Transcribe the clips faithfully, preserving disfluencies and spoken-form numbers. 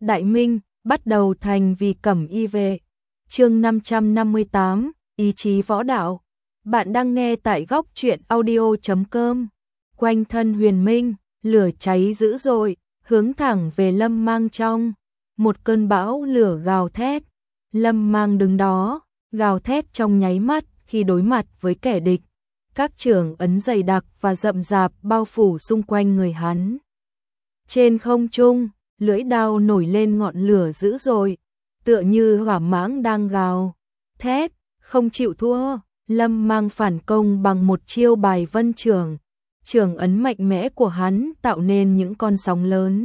Đại Minh, bắt đầu thành vì cẩm y vệ. Chương năm trăm năm mươi tám, ý chí võ đạo. Bạn đang nghe tại góc truyện audio chấm com. Quanh thân Huyền Minh, lửa cháy dữ dội, hướng thẳng về Lâm Mang trong. Một cơn bão lửa gào thét. Lâm Mang đứng đó, gào thét trong nháy mắt khi đối mặt với kẻ địch. Các chưởng ấn dày đặc và rậm rạp bao phủ xung quanh người hắn. Trên không trung, lưỡi đao nổi lên ngọn lửa dữ dội, tựa như hỏa mãng đang gào thét, không chịu thua. Lâm Mang phản công bằng một chiêu bài vân chưởng. Chưởng ấn mạnh mẽ của hắn tạo nên những con sóng lớn.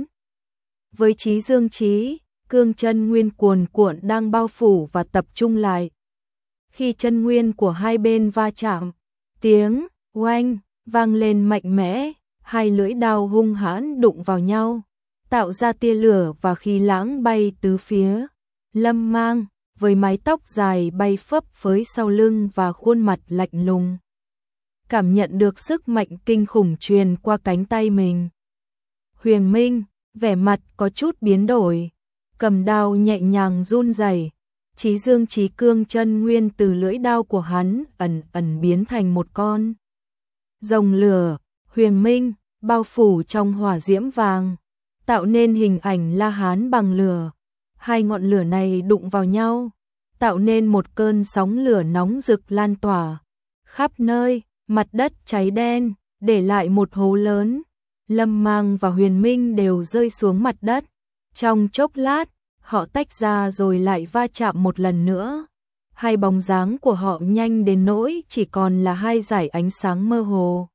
Với chí dương chí, cương chân nguyên cuồn cuộn đang bao phủ và tập trung lại. Khi chân nguyên của hai bên va chạm, tiếng oanh vang lên mạnh mẽ, hai lưỡi đao hung hãn đụng vào nhau, tạo ra tia lửa và khí lãng bay tứ phía. Lâm Mang, với mái tóc dài bay phấp phới sau lưng và khuôn mặt lạnh lùng, cảm nhận được sức mạnh kinh khủng truyền qua cánh tay mình. Huyền Minh, vẻ mặt có chút biến đổi, cầm đao nhẹ nhàng run rẩy. Chí dương chí cương chân nguyên từ lưỡi đao của hắn ẩn ẩn biến thành một con rồng lửa. Huyền Minh bao phủ trong hỏa diễm vàng, tạo nên hình ảnh La Hán bằng lửa. Hai ngọn lửa này đụng vào nhau, tạo nên một cơn sóng lửa nóng rực lan tỏa khắp nơi, mặt đất cháy đen, để lại một hố lớn. Lâm Mang và Huyền Minh đều rơi xuống mặt đất. Trong chốc lát, họ tách ra rồi lại va chạm một lần nữa. Hai bóng dáng của họ nhanh đến nỗi chỉ còn là hai dải ánh sáng mơ hồ,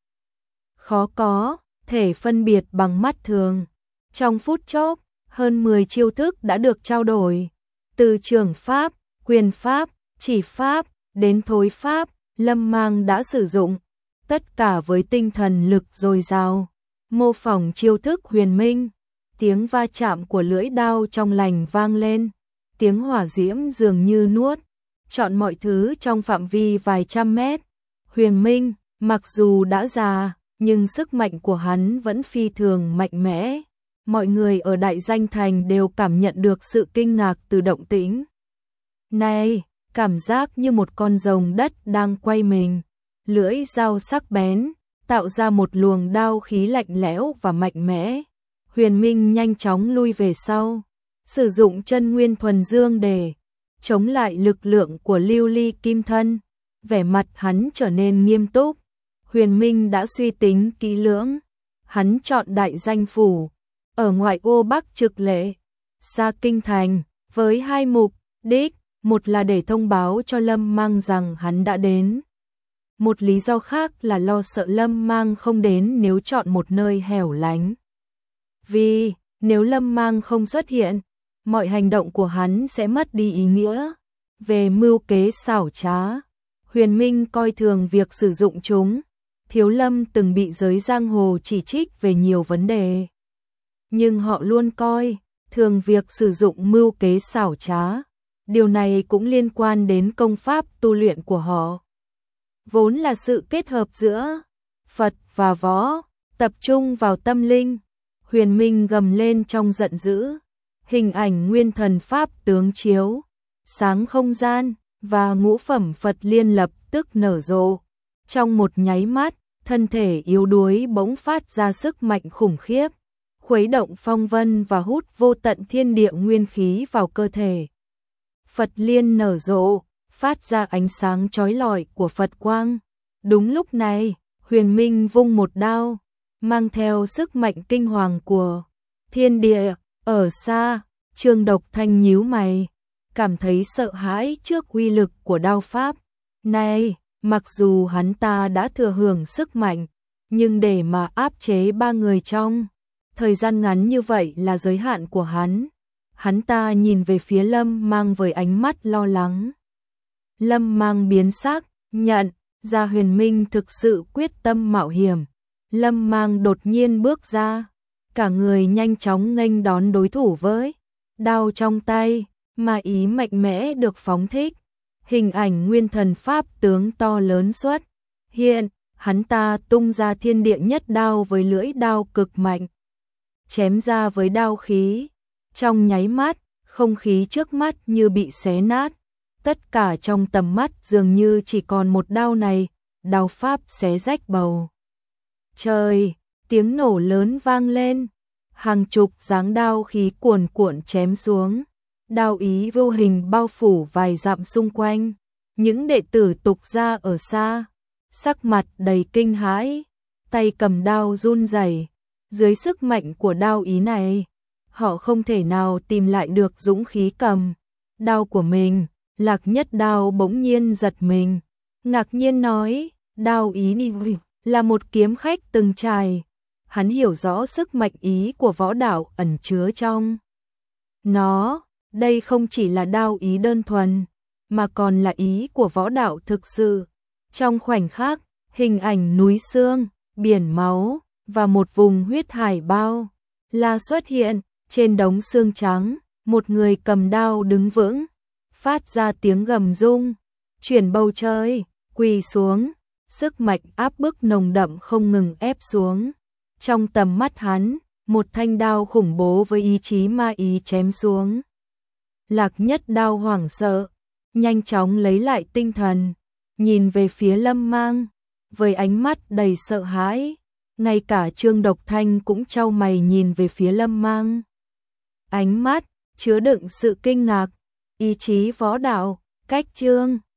khó có thể phân biệt bằng mắt thường. Trong phút chốc, hơn mười chiêu thức đã được trao đổi, từ trường pháp, quyền pháp, chỉ pháp đến thối pháp. Lâm Mang đã sử dụng tất cả với tinh thần lực dồi dào, mô phỏng chiêu thức Huyền Minh. Tiếng va chạm của lưỡi đao trong lành vang lên, tiếng hỏa diễm dường như nuốt trọn mọi thứ trong phạm vi vài trăm mét. Huyền Minh, mặc dù đã già, nhưng sức mạnh của hắn vẫn phi thường mạnh mẽ. Mọi người ở Đại Danh Thành đều cảm nhận được sự kinh ngạc từ động tĩnh này, cảm giác như một con rồng đất đang quay mình. Lưỡi dao sắc bén, tạo ra một luồng đao khí lạnh lẽo và mạnh mẽ. Huyền Minh nhanh chóng lui về sau, sử dụng chân nguyên thuần dương để chống lại lực lượng của lưu ly kim thân. Vẻ mặt hắn trở nên nghiêm túc. Huyền Minh đã suy tính kỹ lưỡng. Hắn chọn Đại Danh Phủ, ở ngoại ô Bắc Trực Lệ, xa kinh thành, với hai mục đích. Một là để thông báo cho Lâm Mang rằng hắn đã đến. Một lý do khác là lo sợ Lâm Mang không đến nếu chọn một nơi hẻo lánh. Vì nếu Lâm Mang không xuất hiện, mọi hành động của hắn sẽ mất đi ý nghĩa. Về mưu kế xảo trá, Huyền Minh coi thường việc sử dụng chúng. Thiếu Lâm từng bị giới giang hồ chỉ trích về nhiều vấn đề, nhưng họ luôn coi thường việc sử dụng mưu kế xảo trá. Điều này cũng liên quan đến công pháp tu luyện của họ, vốn là sự kết hợp giữa Phật và võ, tập trung vào tâm linh. Huyền Minh gầm lên trong giận dữ, hình ảnh nguyên thần pháp tướng chiếu sáng không gian và ngũ phẩm Phật liên lập tức nở rộ. Trong một nháy mắt, thân thể yếu đuối bỗng phát ra sức mạnh khủng khiếp, khuấy động phong vân và hút vô tận thiên địa nguyên khí vào cơ thể. Phật liên nở rộ, phát ra ánh sáng chói lọi của Phật quang. Đúng lúc này, Huyền Minh vung một đao, mang theo sức mạnh kinh hoàng của thiên địa. Ở xa, Trương Độc Thanh nhíu mày, cảm thấy sợ hãi trước uy lực của đao pháp này. Mặc dù hắn ta đã thừa hưởng sức mạnh, nhưng để mà áp chế ba người trong thời gian ngắn như vậy là giới hạn của hắn. Hắn ta nhìn về phía Lâm Mang với ánh mắt lo lắng. Lâm Mang biến sắc, nhận ra Huyền Minh thực sự quyết tâm mạo hiểm. Lâm Mang đột nhiên bước ra, cả người nhanh chóng nghênh đón đối thủ với đao trong tay, mà ý mạnh mẽ được phóng thích. Hình ảnh nguyên thần pháp tướng to lớn xuất hiện, hắn ta tung ra thiên địa nhất đao với lưỡi đao cực mạnh, chém ra với đao khí Trong nháy mắt, không khí trước mắt như bị xé nát, tất cả trong tầm mắt dường như chỉ còn một đao này, đao pháp xé rách bầu trời, tiếng nổ lớn vang lên, hàng chục dáng đao khí cuồn cuộn chém xuống, đao ý vô hình bao phủ vài dặm xung quanh, những đệ tử tục gia ở xa, sắc mặt đầy kinh hãi, tay cầm đao run rẩy, dưới sức mạnh của đao ý này, họ không thể nào tìm lại được dũng khí cầm đao của mình. Lạc Nhất Đao bỗng nhiên giật mình, ngạc nhiên nói, đao ý ni là một kiếm khách từng trải, hắn hiểu rõ sức mạnh ý của võ đạo ẩn chứa trong nó, đây không chỉ là đao ý đơn thuần, mà còn là ý của võ đạo thực sự. Trong khoảnh khắc, hình ảnh núi xương, biển máu và một vùng huyết hải bao la xuất hiện, trên đống xương trắng, một người cầm đao đứng vững, phát ra tiếng gầm rung, chuyển bầu trời, quỳ xuống, sức mạnh áp bức nồng đậm không ngừng ép xuống. Trong tầm mắt hắn, một thanh đao khủng bố với ý chí ma ý chém xuống. Lạc Nhất Đao hoảng sợ, nhanh chóng lấy lại tinh thần, nhìn về phía Lâm Mang, với ánh mắt đầy sợ hãi, ngay cả Trương Độc Thanh cũng chau mày nhìn về phía Lâm Mang. Ánh mắt chứa đựng sự kinh ngạc, ý chí võ đạo, cách Trương